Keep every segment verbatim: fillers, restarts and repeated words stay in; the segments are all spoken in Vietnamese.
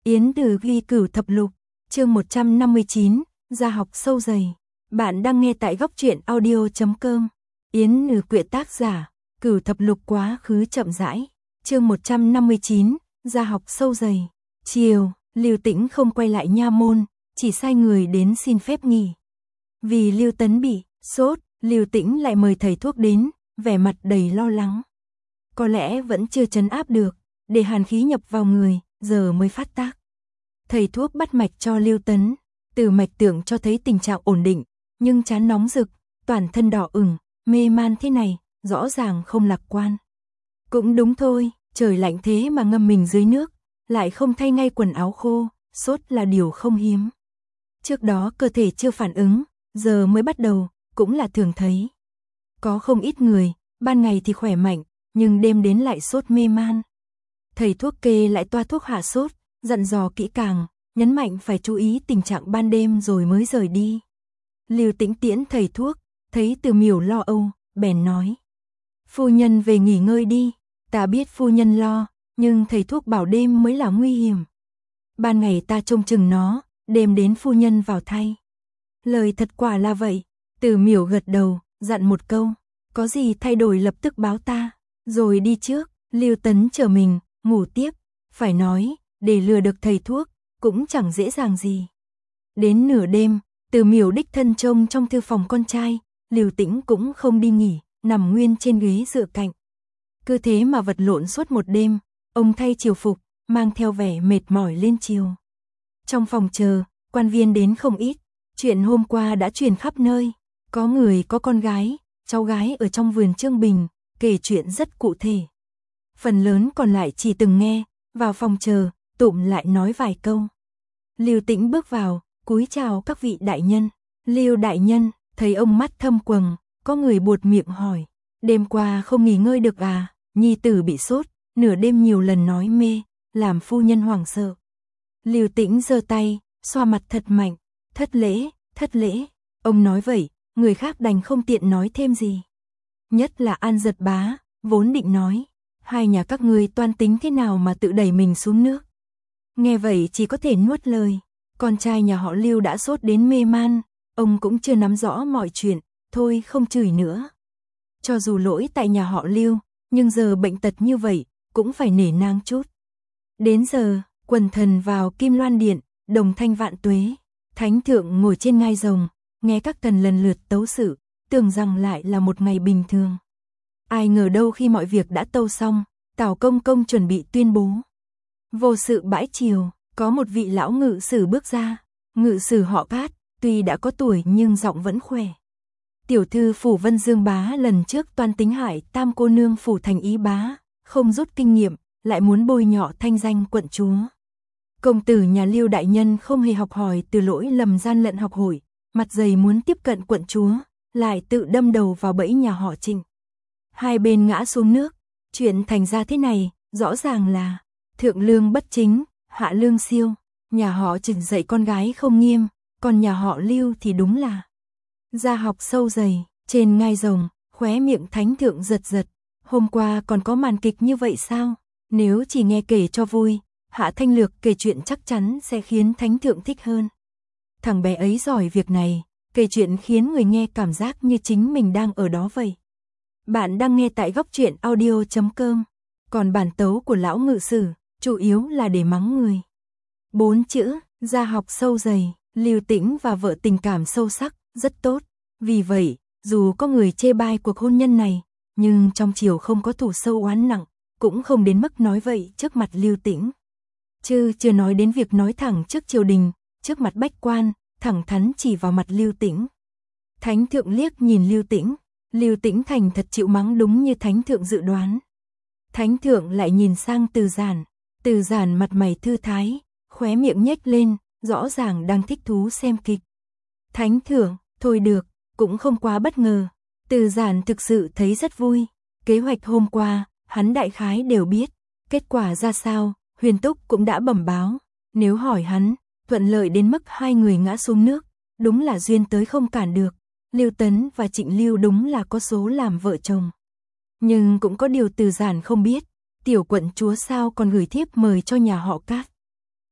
Yến Từ ghi Cửu Thập Lục, chương một trăm năm mươi chín, gia học sâu dày. Bạn đang nghe tại góc truyện audio chấm com. Yến Từ quyện tác giả, Cửu Thập Lục quá khứ chậm rãi, chương một trăm năm mươi chín, gia học sâu dày. Chiều, Lưu Tĩnh không quay lại nha môn, chỉ sai người đến xin phép nghỉ. Vì Lưu Tấn bị sốt, Lưu Tĩnh lại mời thầy thuốc đến, vẻ mặt đầy lo lắng. Có lẽ vẫn chưa trấn áp được, để hàn khí nhập vào người, giờ mới phát tác. Thầy thuốc bắt mạch cho Lưu Tấn, từ mạch tượng cho thấy tình trạng ổn định, nhưng trán nóng rực, toàn thân đỏ ửng, mê man thế này, rõ ràng không lạc quan. Cũng đúng thôi, trời lạnh thế mà ngâm mình dưới nước, lại không thay ngay quần áo khô, sốt là điều không hiếm. Trước đó cơ thể chưa phản ứng, giờ mới bắt đầu, cũng là thường thấy. Có không ít người, ban ngày thì khỏe mạnh, nhưng đêm đến lại sốt mê man. Thầy thuốc kê lại toa thuốc hạ sốt, dặn dò kỹ càng, nhấn mạnh phải chú ý tình trạng ban đêm rồi mới rời đi. Lưu Tĩnh tiễn thầy thuốc, thấy Từ Miểu lo âu, bèn nói: "Phu nhân về nghỉ ngơi đi, ta biết phu nhân lo, nhưng thầy thuốc bảo đêm mới là nguy hiểm. Ban ngày ta trông chừng nó, đêm đến phu nhân vào thay." Lời thật quả là vậy. Từ Miểu gật đầu, dặn một câu: "Có gì thay đổi lập tức báo ta." Rồi đi trước. Lưu Tấn chờ mình, ngủ tiếp. Phải nói, để lừa được thầy thuốc, cũng chẳng dễ dàng gì. Đến nửa đêm, Từ Miểu đích thân trông trong thư phòng con trai, Lưu Tĩnh cũng không đi nghỉ, nằm nguyên trên ghế dựa cạnh. Cứ thế mà vật lộn suốt một đêm, ông thay triều phục, mang theo vẻ mệt mỏi lên triều. Trong phòng chờ, quan viên đến không ít, chuyện hôm qua đã truyền khắp nơi. Có người có con gái, cháu gái ở trong vườn Trương Bình, kể chuyện rất cụ thể. Phần lớn còn lại chỉ từng nghe, vào phòng chờ, tụm lại nói vài câu. Lưu Tĩnh bước vào, cúi chào các vị đại nhân. Lưu đại nhân, thấy ông mắt thâm quầng, có người buột miệng hỏi: "Đêm qua không nghỉ ngơi được à? Nhi tử bị sốt, nửa đêm nhiều lần nói mê, làm phu nhân hoảng sợ." Lưu Tĩnh giơ tay, xoa mặt thật mạnh: "Thất lễ, thất lễ." Ông nói vậy, người khác đành không tiện nói thêm gì. Nhất là An Giật Bá, vốn định nói: "Hai nhà các ngươi toan tính thế nào mà tự đẩy mình xuống nước?" Nghe vậy chỉ có thể nuốt lời. Con trai nhà họ Lưu đã sốt đến mê man, ông cũng chưa nắm rõ mọi chuyện, thôi không chửi nữa. Cho dù lỗi tại nhà họ Lưu, nhưng giờ bệnh tật như vậy, cũng phải nể nang chút. Đến giờ, quần thần vào Kim Loan Điện, đồng thanh vạn tuế. Thánh thượng ngồi trên ngai rồng, nghe các thần lần lượt tấu sự, tưởng rằng lại là một ngày bình thường. Ai ngờ đâu khi mọi việc đã tâu xong, Tào Công Công chuẩn bị tuyên bố. Vô sự bãi triều, có một vị lão ngự sử bước ra. Ngự sử họ Cát, tuy đã có tuổi nhưng giọng vẫn khỏe. Tiểu thư phủ Vân Dương Bá lần trước toan tính hại tam cô nương phủ Thành Ý Bá, không rút kinh nghiệm, lại muốn bôi nhọ thanh danh quận chúa. Công tử nhà Lưu đại nhân không hề học hỏi từ lỗi lầm gian lận học hỏi, mặt dày muốn tiếp cận quận chúa, lại tự đâm đầu vào bẫy nhà họ Trịnh. Hai bên ngã xuống nước, chuyện thành ra thế này, rõ ràng là thượng lương bất chính, hạ lương siêu. Nhà họ Trịnh dạy con gái không nghiêm, còn nhà họ Lưu thì đúng là gia học sâu dày. Trên ngai rồng, khóe miệng thánh thượng giật giật. Hôm qua còn có màn kịch như vậy sao? Nếu chỉ nghe kể cho vui, Hạ Thanh Lược kể chuyện chắc chắn sẽ khiến thánh thượng thích hơn. Thằng bé ấy giỏi việc này, kể chuyện khiến người nghe cảm giác như chính mình đang ở đó vậy. Bạn đang nghe tại góc truyện audio chấm com. Còn bản tấu của lão ngự sử, chủ yếu là để mắng người. Bốn chữ, gia học sâu dày. Lưu Tĩnh và vợ tình cảm sâu sắc, rất tốt. Vì vậy, dù có người chê bai cuộc hôn nhân này, nhưng trong triều không có thù sâu oán nặng, cũng không đến mức nói vậy trước mặt Lưu Tĩnh. Chứ chưa nói đến việc nói thẳng trước triều đình, trước mặt bách quan, thẳng thắn chỉ vào mặt Lưu Tĩnh. Thánh thượng liếc nhìn Lưu Tĩnh, Lưu Tĩnh thành thật chịu mắng đúng như thánh thượng dự đoán. Thánh thượng lại nhìn sang Từ Giản, Từ Giản mặt mày thư thái, khóe miệng nhếch lên, rõ ràng đang thích thú xem kịch. Thánh thượng, thôi được, cũng không quá bất ngờ. Từ Giản thực sự thấy rất vui. Kế hoạch hôm qua, hắn đại khái đều biết. Kết quả ra sao, Huyền Túc cũng đã bẩm báo. Nếu hỏi hắn, thuận lợi đến mức hai người ngã xuống nước, đúng là duyên tới không cản được. Lưu Tấn và Trịnh Lưu đúng là có số làm vợ chồng. Nhưng cũng có điều Từ Giản không biết, tiểu quận chúa sao còn gửi thiếp mời cho nhà họ Cát.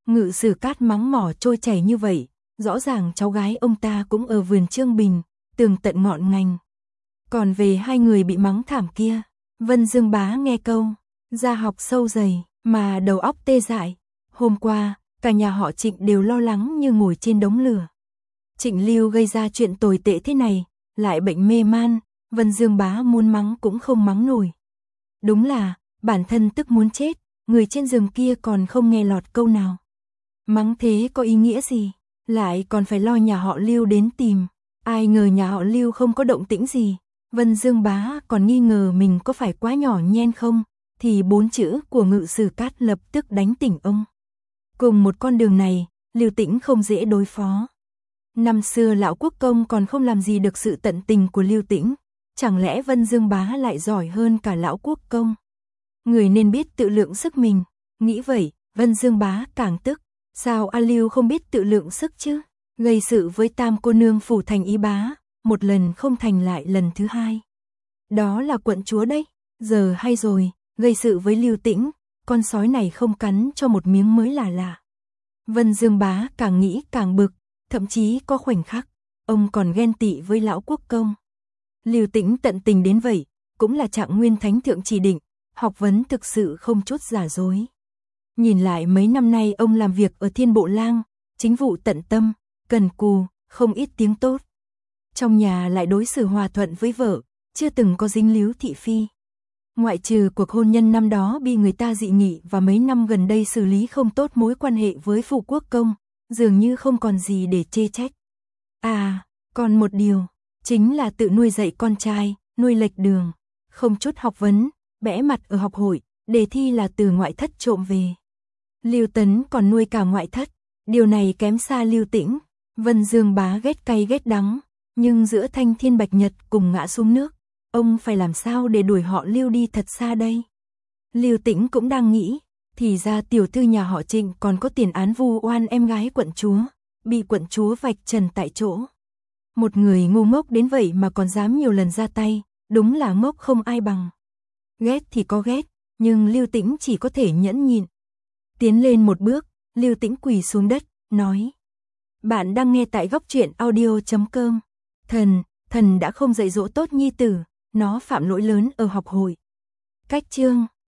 Ngự Sử Cát mắng mỏ trôi chảy như vậy, rõ ràng cháu gái ông ta cũng ở vườn Trương Bình, tường tận ngọn ngành. Còn về hai người bị mắng thảm kia, Vân Dương Bá nghe câu, ra học sâu dày, mà đầu óc tê dại. Hôm qua, cả nhà họ Trịnh đều lo lắng như ngồi trên đống lửa. Trịnh Lưu gây ra chuyện tồi tệ thế này, lại bệnh mê man, Vân Dương Bá muốn mắng cũng không mắng nổi. Đúng là, bản thân tức muốn chết, người trên giường kia còn không nghe lọt câu nào. Mắng thế có ý nghĩa gì, lại còn phải lo nhà họ Lưu đến tìm. Ai ngờ nhà họ Lưu không có động tĩnh gì, Vân Dương Bá còn nghi ngờ mình có phải quá nhỏ nhen không, thì bốn chữ của Ngự Sử Cát lập tức đánh tỉnh ông. Cùng một con đường này, Lưu Tĩnh không dễ đối phó. Năm xưa lão quốc công còn không làm gì được sự tận tình của Lưu Tĩnh, chẳng lẽ Vân Dương Bá lại giỏi hơn cả lão quốc công? Người nên biết tự lượng sức mình, nghĩ vậy, Vân Dương Bá càng tức, sao A Lưu không biết tự lượng sức chứ? Gây sự với Tam cô nương phủ thành Y Bá, một lần không thành lại lần thứ hai. Đó là quận chúa đấy, giờ hay rồi, gây sự với Lưu Tĩnh, con sói này không cắn cho một miếng mới là lạ. Vân Dương Bá càng nghĩ càng bực, thậm chí có khoảnh khắc, ông còn ghen tị với lão quốc công. Lưu Tĩnh tận tình đến vậy, cũng là Trạng Nguyên Thánh Thượng chỉ định, học vấn thực sự không chút giả dối. Nhìn lại mấy năm nay ông làm việc ở Thiên Bộ Lang, chính vụ tận tâm, cần cù, không ít tiếng tốt. Trong nhà lại đối xử hòa thuận với vợ, chưa từng có dính líu thị phi. Ngoại trừ cuộc hôn nhân năm đó bị người ta dị nghị và mấy năm gần đây xử lý không tốt mối quan hệ với Phụ Quốc công, dường như không còn gì để chê trách. À, còn một điều, chính là tự nuôi dạy con trai, nuôi lệch đường, không chút học vấn, bẽ mặt ở học hội, đề thi là từ ngoại thất trộm về. Lưu Tấn còn nuôi cả ngoại thất, điều này kém xa Lưu Tĩnh. Vân Dương Bá ghét cay ghét đắng, nhưng giữa Thanh Thiên Bạch Nhật cùng ngã xuống nước, ông phải làm sao để đuổi họ Lưu đi thật xa đây? Lưu Tĩnh cũng đang nghĩ, thì ra tiểu thư nhà họ Trịnh còn có tiền án vu oan em gái quận chúa, bị quận chúa vạch trần tại chỗ. Một người ngu ngốc đến vậy mà còn dám nhiều lần ra tay, đúng là ngốc không ai bằng. Ghét thì có ghét, nhưng Lưu Tĩnh chỉ có thể nhẫn nhịn. Tiến lên một bước, Lưu Tĩnh quỳ xuống đất, nói: Bạn đang nghe tại góc truyện audio chấm com. Thần, thần đã không dạy dỗ tốt nhi tử, nó phạm lỗi lớn ở học hội. Cách chương